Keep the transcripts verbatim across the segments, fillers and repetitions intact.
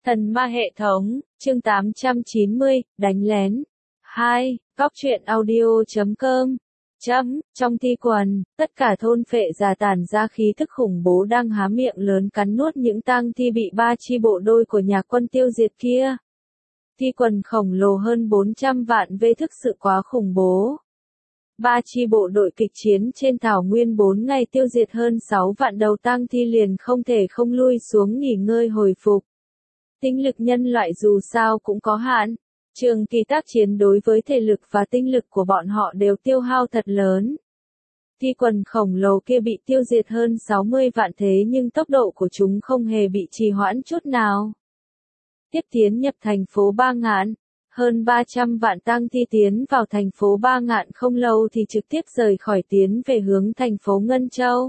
Thần ma hệ thống, chương tám trăm chín mươi, đánh lén. hai. Góc truyện audio chấm com. Chấm, trong thi quần, tất cả thôn phệ già tản ra khí thức khủng bố đang há miệng lớn cắn nuốt những tang thi bị ba chi bộ đôi của nhà quân tiêu diệt kia. Thi quần khổng lồ hơn bốn trăm vạn vê thực sự quá khủng bố. Ba chi bộ đội kịch chiến trên thảo nguyên bốn ngày tiêu diệt hơn sáu vạn đầu tang thi liền không thể không lui xuống nghỉ ngơi hồi phục. Tinh lực nhân loại dù sao cũng có hạn. Trường kỳ tác chiến đối với thể lực và tinh lực của bọn họ đều tiêu hao thật lớn. Thi quần khổng lồ kia bị tiêu diệt hơn sáu mươi vạn thế nhưng tốc độ của chúng không hề bị trì hoãn chút nào. Tiếp tiến nhập thành phố Ba Ngạn. Hơn ba trăm vạn tang thi tiến vào thành phố Ba Ngạn không lâu thì trực tiếp rời khỏi tiến về hướng thành phố Ngân Châu.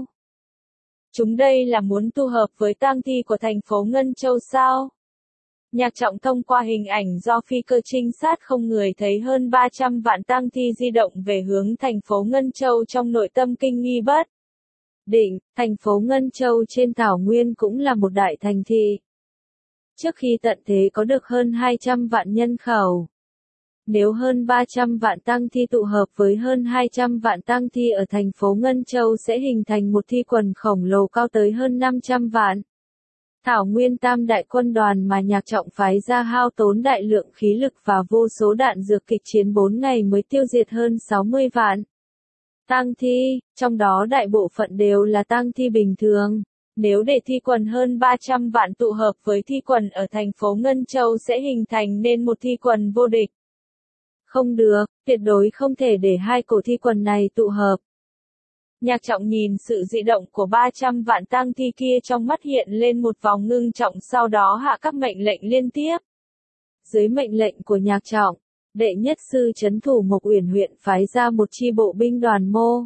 Chúng đây là muốn tụ hợp với tang thi của thành phố Ngân Châu sao? Nhạc Trọng thông qua hình ảnh do phi cơ trinh sát không người thấy hơn ba trăm vạn tang thi di động về hướng thành phố Ngân Châu trong nội tâm kinh nghi bất định. Thành phố Ngân Châu trên thảo nguyên cũng là một đại thành thị. Trước khi tận thế có được hơn hai trăm vạn nhân khẩu. Nếu hơn ba trăm vạn tang thi tụ hợp với hơn hai trăm vạn tang thi ở thành phố Ngân Châu sẽ hình thành một thi quần khổng lồ cao tới hơn năm trăm vạn. Thảo Nguyên Tam đại quân đoàn mà Nhạc Trọng phái ra hao tốn đại lượng khí lực và vô số đạn dược kịch chiến bốn ngày mới tiêu diệt hơn sáu mươi vạn tang thi, trong đó đại bộ phận đều là tang thi bình thường. Nếu để thi quần hơn ba trăm vạn tụ hợp với thi quần ở thành phố Ngân Châu sẽ hình thành nên một thi quần vô địch. Không được, tuyệt đối không thể để hai cổ thi quần này tụ hợp. Nhạc Trọng nhìn sự dị động của ba trăm vạn tang thi kia trong mắt hiện lên một vòng ngưng trọng, sau đó hạ các mệnh lệnh liên tiếp. Dưới mệnh lệnh của Nhạc Trọng, đệ nhất sư trấn thủ Mộc Uyển huyện phái ra một chi bộ binh đoàn mô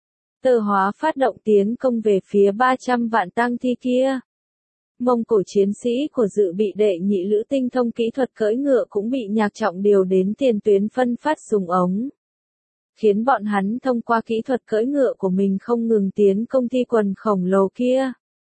Tơ hóa phát động tiến công về phía ba trăm vạn tang thi kia. Mông Cổ chiến sĩ của dự bị đệ nhị lữ tinh thông kỹ thuật cưỡi ngựa cũng bị Nhạc Trọng điều đến tiền tuyến phân phát súng ống. Khiến bọn hắn thông qua kỹ thuật cưỡi ngựa của mình không ngừng tiến công thi quần khổng lồ kia.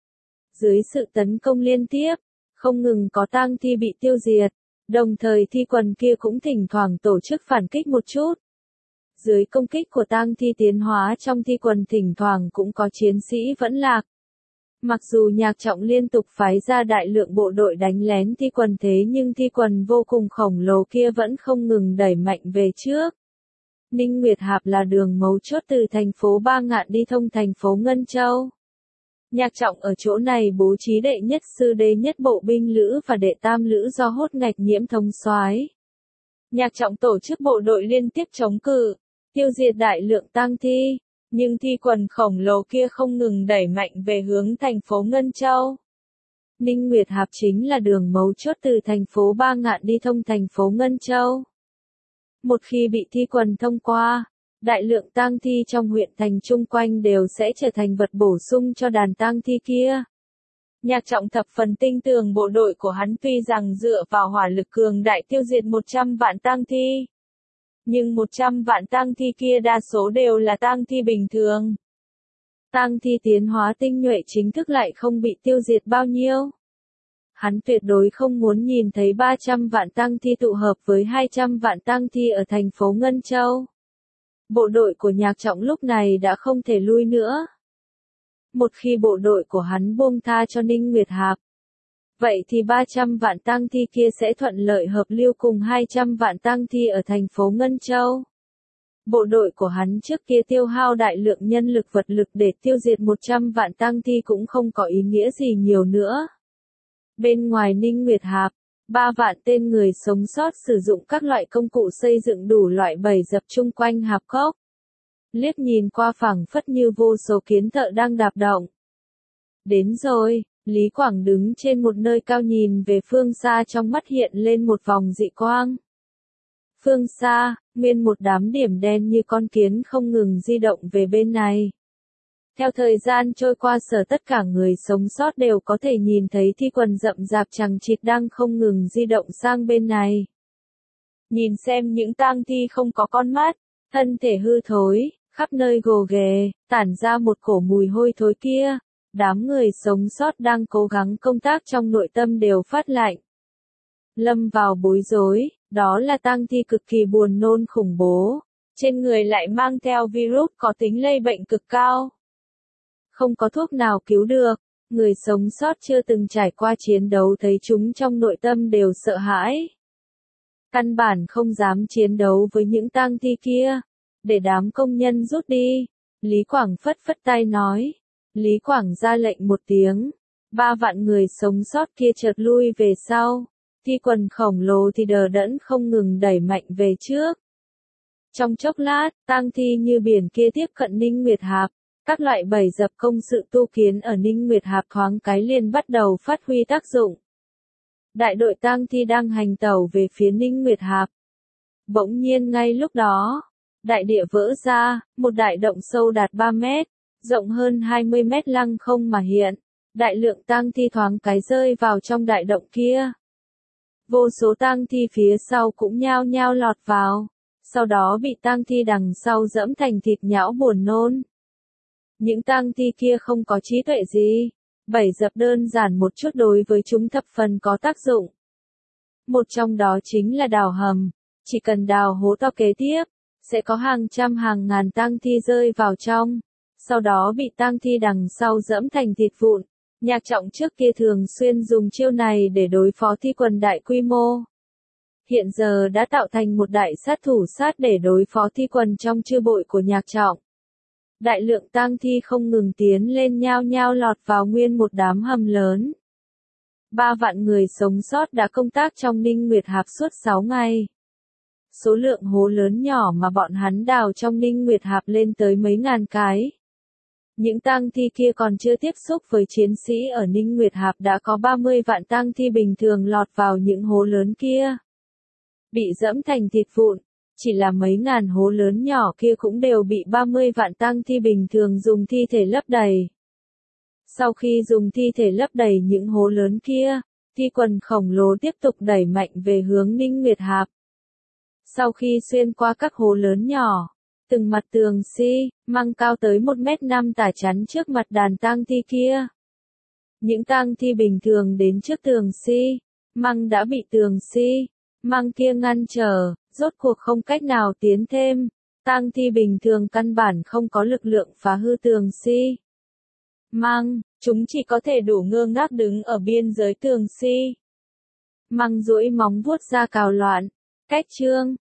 Dưới sự tấn công liên tiếp, không ngừng có tang thi bị tiêu diệt, đồng thời thi quần kia cũng thỉnh thoảng tổ chức phản kích một chút. Dưới công kích của tang thi tiến hóa trong thi quần thỉnh thoảng cũng có chiến sĩ vẫn lạc. Mặc dù Nhạc Trọng liên tục phái ra đại lượng bộ đội đánh lén thi quần thế nhưng thi quần vô cùng khổng lồ kia vẫn không ngừng đẩy mạnh về trước. Ninh Nguyệt Hạp là đường mấu chốt từ thành phố Ba Ngạn đi thông thành phố Ngân Châu. Nhạc Trọng ở chỗ này bố trí đệ nhất sư đế nhất bộ binh lữ và đệ tam lữ do Hốt Ngạch Nhiễm thống soái. Nhạc Trọng tổ chức bộ đội liên tiếp chống cự, tiêu diệt đại lượng tang thi, nhưng thi quần khổng lồ kia không ngừng đẩy mạnh về hướng thành phố Ngân Châu. Ninh Nguyệt Hạp chính là đường mấu chốt từ thành phố Ba Ngạn đi thông thành phố Ngân Châu. Một khi bị thi quần thông qua, đại lượng tang thi trong huyện thành chung quanh đều sẽ trở thành vật bổ sung cho đàn tang thi kia. Nhạc Trọng thập phần tin tưởng bộ đội của hắn tuy rằng dựa vào hỏa lực cường đại tiêu diệt một trăm vạn tang thi. Nhưng một trăm vạn tang thi kia đa số đều là tang thi bình thường. Tang thi tiến hóa tinh nhuệ chính thức lại không bị tiêu diệt bao nhiêu. Hắn tuyệt đối không muốn nhìn thấy ba trăm vạn tang thi tụ hợp với hai trăm vạn tang thi ở thành phố Ngân Châu. Bộ đội của Nhạc Trọng lúc này đã không thể lui nữa. Một khi bộ đội của hắn buông tha cho Ninh Nguyệt Hạp, vậy thì ba trăm vạn tang thi kia sẽ thuận lợi hợp lưu cùng hai trăm vạn tang thi ở thành phố Ngân Châu. Bộ đội của hắn trước kia tiêu hao đại lượng nhân lực vật lực để tiêu diệt một trăm vạn tang thi cũng không có ý nghĩa gì nhiều nữa. Bên ngoài Ninh Nguyệt Hạp, ba vạn tên người sống sót sử dụng các loại công cụ xây dựng đủ loại bẫy dập chung quanh hạp cốc. Liếc nhìn qua phảng phất như vô số kiến thợ đang đạp động. Đến rồi, Lý Quảng đứng trên một nơi cao nhìn về phương xa, trong mắt hiện lên một vòng dị quang. Phương xa, nguyên một đám điểm đen như con kiến không ngừng di động về bên này. Theo thời gian trôi qua, sở tất cả người sống sót đều có thể nhìn thấy thi quần rậm rạp chằng chịt đang không ngừng di động sang bên này. Nhìn xem những tang thi không có con mắt, thân thể hư thối, khắp nơi gồ ghề, tản ra một cổ mùi hôi thối kia. Đám người sống sót đang cố gắng công tác trong nội tâm đều phát lạnh. lâm vào bối rối, đó là tang thi cực kỳ buồn nôn khủng bố, trên người lại mang theo virus có tính lây bệnh cực cao. Không có thuốc nào cứu được, người sống sót chưa từng trải qua chiến đấu thấy chúng trong nội tâm đều sợ hãi. Căn bản không dám chiến đấu với những tang thi kia, để đám công nhân rút đi. Lý Quảng phất phất tay nói. Lý Quảng ra lệnh một tiếng, ba vạn người sống sót kia chợt lui về sau, thi quần khổng lồ thì đờ đẫn không ngừng đẩy mạnh về trước. Trong chốc lát, tang thi như biển kia tiếp cận Ninh Nguyệt Hạp, các loại bẫy dập công sự tu kiến ở Ninh Nguyệt Hạp thoáng cái liền bắt đầu phát huy tác dụng. Đại đội tang thi đang hành tẩu về phía Ninh Nguyệt Hạp. Bỗng nhiên ngay lúc đó, đại địa vỡ ra, một đại động sâu đạt ba mét, rộng hơn hai mươi mét lăng không mà hiện, đại lượng tang thi thoáng cái rơi vào trong đại động kia. Vô số tang thi phía sau cũng nhao nhao lọt vào, sau đó bị tang thi đằng sau dẫm thành thịt nhão buồn nôn. Những tang thi kia không có trí tuệ gì, bẫy dập đơn giản một chút đối với chúng thập phần có tác dụng. Một trong đó chính là đào hầm, chỉ cần đào hố to kế tiếp, sẽ có hàng trăm hàng ngàn tang thi rơi vào trong, sau đó bị tang thi đằng sau dẫm thành thịt vụn. Nhạc Trọng trước kia thường xuyên dùng chiêu này để đối phó thi quần đại quy mô. Hiện giờ đã tạo thành một đại sát thủ sát để đối phó thi quần trong chư bội của Nhạc Trọng. Đại lượng tang thi không ngừng tiến lên nhao nhao lọt vào nguyên một đám hầm lớn. Ba vạn người sống sót đã công tác trong Ninh Nguyệt Hạp suốt sáu ngày. Số lượng hố lớn nhỏ mà bọn hắn đào trong Ninh Nguyệt Hạp lên tới mấy ngàn cái. Những tang thi kia còn chưa tiếp xúc với chiến sĩ ở Ninh Nguyệt Hạp đã có ba mươi vạn tang thi bình thường lọt vào những hố lớn kia. Bị dẫm thành thịt vụn, chỉ là mấy ngàn hố lớn nhỏ kia cũng đều bị ba mươi vạn tang thi bình thường dùng thi thể lấp đầy. Sau khi dùng thi thể lấp đầy những hố lớn kia, thi quần khổng lồ tiếp tục đẩy mạnh về hướng Ninh Nguyệt Hạp. Sau khi xuyên qua các hố lớn nhỏ, từng mặt tường xi măng cao tới một mét năm tả chắn trước mặt đàn tang thi kia. Những tang thi bình thường đến trước tường xi măng đã bị tường xi măng kia ngăn trở, rốt cuộc không cách nào tiến thêm. Tang thi bình thường căn bản không có lực lượng phá hư tường xi măng, chúng chỉ có thể đủ ngơ ngác đứng ở biên giới tường xi măng duỗi móng vuốt ra cào loạn. Cách chương